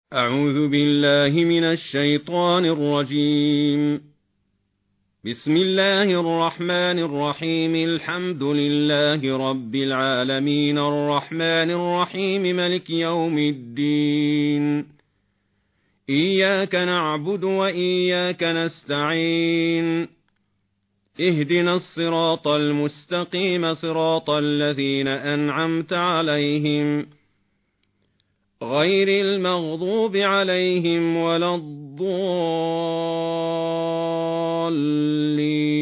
أعوذ بالله من الشيطان الرجيم. بسم الله الرحمن الرحيم. الحمد لله رب العالمين الرحمن الرحيم ملك يوم الدين. إياك نعبد وإياك نستعين. اهدنا الصراط المستقيم صراط الذين أنعمت عليهم غير المغضوب عليهم ولا الضالين.